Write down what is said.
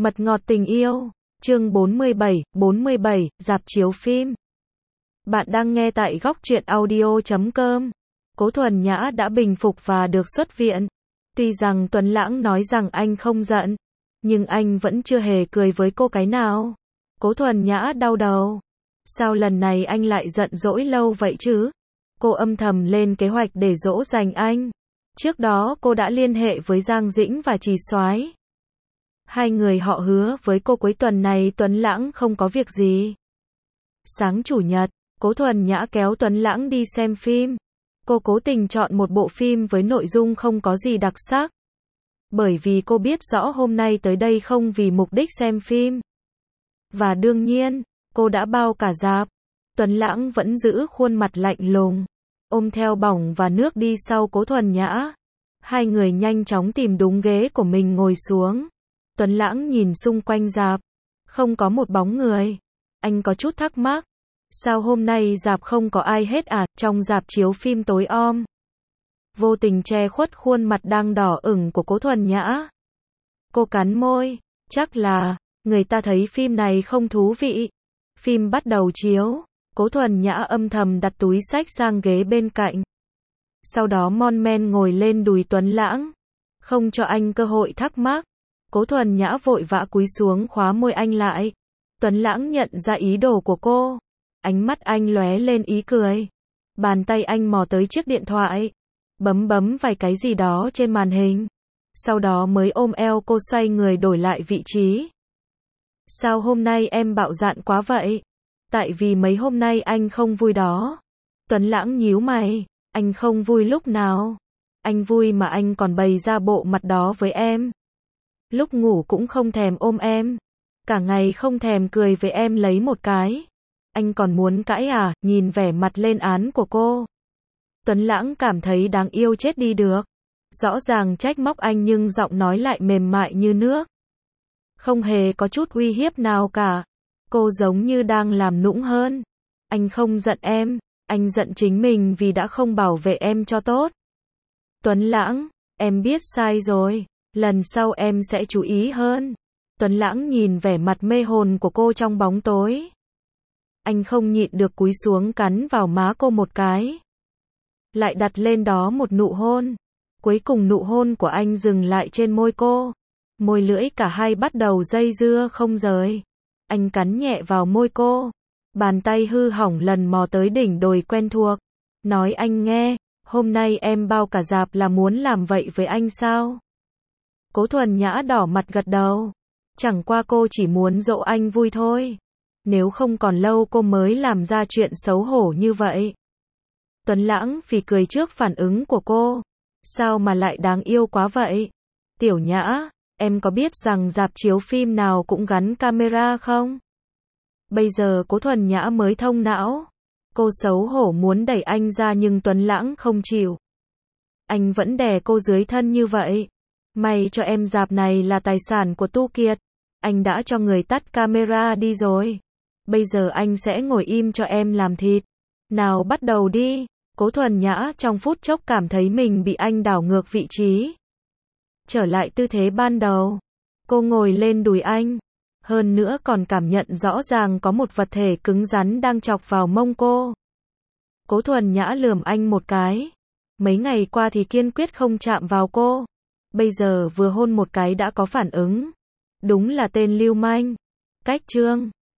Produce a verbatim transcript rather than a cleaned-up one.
Mật ngọt tình yêu, chương bốn mươi bảy, bốn mươi bảy, rạp chiếu phim. Bạn đang nghe tại góc truyện audio chấm com. Cố Thuần Nhã đã bình phục và được xuất viện. Tuy rằng Tuấn Lãng nói rằng anh không giận, nhưng anh vẫn chưa hề cười với cô cái nào. Cố Thuần Nhã đau đầu. Sao lần này anh lại giận dỗi lâu vậy chứ? Cô âm thầm lên kế hoạch để dỗ dành anh. Trước đó cô đã liên hệ với Giang Dĩnh và Trì Soái. Hai người họ hứa với cô cuối tuần này Tuấn Lãng không có việc gì. Sáng chủ nhật, Cố Thuần Nhã kéo Tuấn Lãng đi xem phim. Cô cố tình chọn một bộ phim với nội dung không có gì đặc sắc. Bởi vì cô biết rõ hôm nay tới đây không vì mục đích xem phim. Và đương nhiên, cô đã bao cả rạp. Tuấn Lãng vẫn giữ khuôn mặt lạnh lùng, ôm theo bỏng và nước đi sau Cố Thuần Nhã. Hai người nhanh chóng tìm đúng ghế của mình ngồi xuống. Tuấn Lãng nhìn xung quanh rạp, không có một bóng người. Anh có chút thắc mắc, sao hôm nay rạp không có ai hết à? Trong rạp chiếu phim tối om, vô tình che khuất khuôn mặt đang đỏ ửng của Cố Thuần Nhã. Cô cắn môi, chắc là người ta thấy phim này không thú vị. Phim bắt đầu chiếu, Cố Thuần Nhã âm thầm đặt túi xách sang ghế bên cạnh. Sau đó mon men ngồi lên đùi Tuấn Lãng, không cho anh cơ hội thắc mắc. Cố Thuần Nhã vội vã cúi xuống khóa môi anh lại. Tuấn Lãng nhận ra ý đồ của cô. Ánh mắt anh lóe lên ý cười. Bàn tay anh mò tới chiếc điện thoại, bấm bấm vài cái gì đó trên màn hình. Sau đó mới ôm eo cô xoay người đổi lại vị trí. Sao hôm nay em bạo dạn quá vậy? Tại vì mấy hôm nay anh không vui đó. Tuấn Lãng nhíu mày. Anh không vui lúc nào? Anh vui mà anh còn bày ra bộ mặt đó với em. Lúc ngủ cũng không thèm ôm em. Cả ngày không thèm cười với em lấy một cái. Anh còn muốn cãi à? Nhìn vẻ mặt lên án của cô, Tuấn Lãng cảm thấy đáng yêu chết đi được. Rõ ràng trách móc anh nhưng giọng nói lại mềm mại như nước. Không hề có chút uy hiếp nào cả. Cô giống như đang làm nũng hơn. Anh không giận em, anh giận chính mình vì đã không bảo vệ em cho tốt. Tuấn Lãng, em biết sai rồi. Lần sau em sẽ chú ý hơn. Tuấn Lãng nhìn vẻ mặt mê hồn của cô trong bóng tối. Anh không nhịn được cúi xuống cắn vào má cô một cái. Lại đặt lên đó một nụ hôn. Cuối cùng nụ hôn của anh dừng lại trên môi cô. Môi lưỡi cả hai bắt đầu dây dưa không rời. Anh cắn nhẹ vào môi cô. Bàn tay hư hỏng lần mò tới đỉnh đồi quen thuộc. Nói anh nghe, hôm nay em bao cả rạp là muốn làm vậy với anh sao? Cố Thuần Nhã đỏ mặt gật đầu. Chẳng qua cô chỉ muốn dỗ anh vui thôi. Nếu không còn lâu cô mới làm ra chuyện xấu hổ như vậy. Tuấn Lãng phì cười trước phản ứng của cô. Sao mà lại đáng yêu quá vậy? Tiểu Nhã, em có biết rằng rạp chiếu phim nào cũng gắn camera không? Bây giờ Cố Thuần Nhã mới thông não. Cô xấu hổ muốn đẩy anh ra nhưng Tuấn Lãng không chịu. Anh vẫn đè cô dưới thân như vậy. May cho em rạp này là tài sản của Tu Kiệt. Anh đã cho người tắt camera đi rồi. Bây giờ anh sẽ ngồi im cho em làm thịt. Nào bắt đầu đi. Cố Thuần Nhã trong phút chốc cảm thấy mình bị anh đảo ngược vị trí. Trở lại tư thế ban đầu. Cô ngồi lên đùi anh. Hơn nữa còn cảm nhận rõ ràng có một vật thể cứng rắn đang chọc vào mông cô. Cố Thuần Nhã lườm anh một cái. Mấy ngày qua thì kiên quyết không chạm vào cô. Bây giờ vừa hôn một cái đã có phản ứng. Đúng là tên lưu manh. Cách chương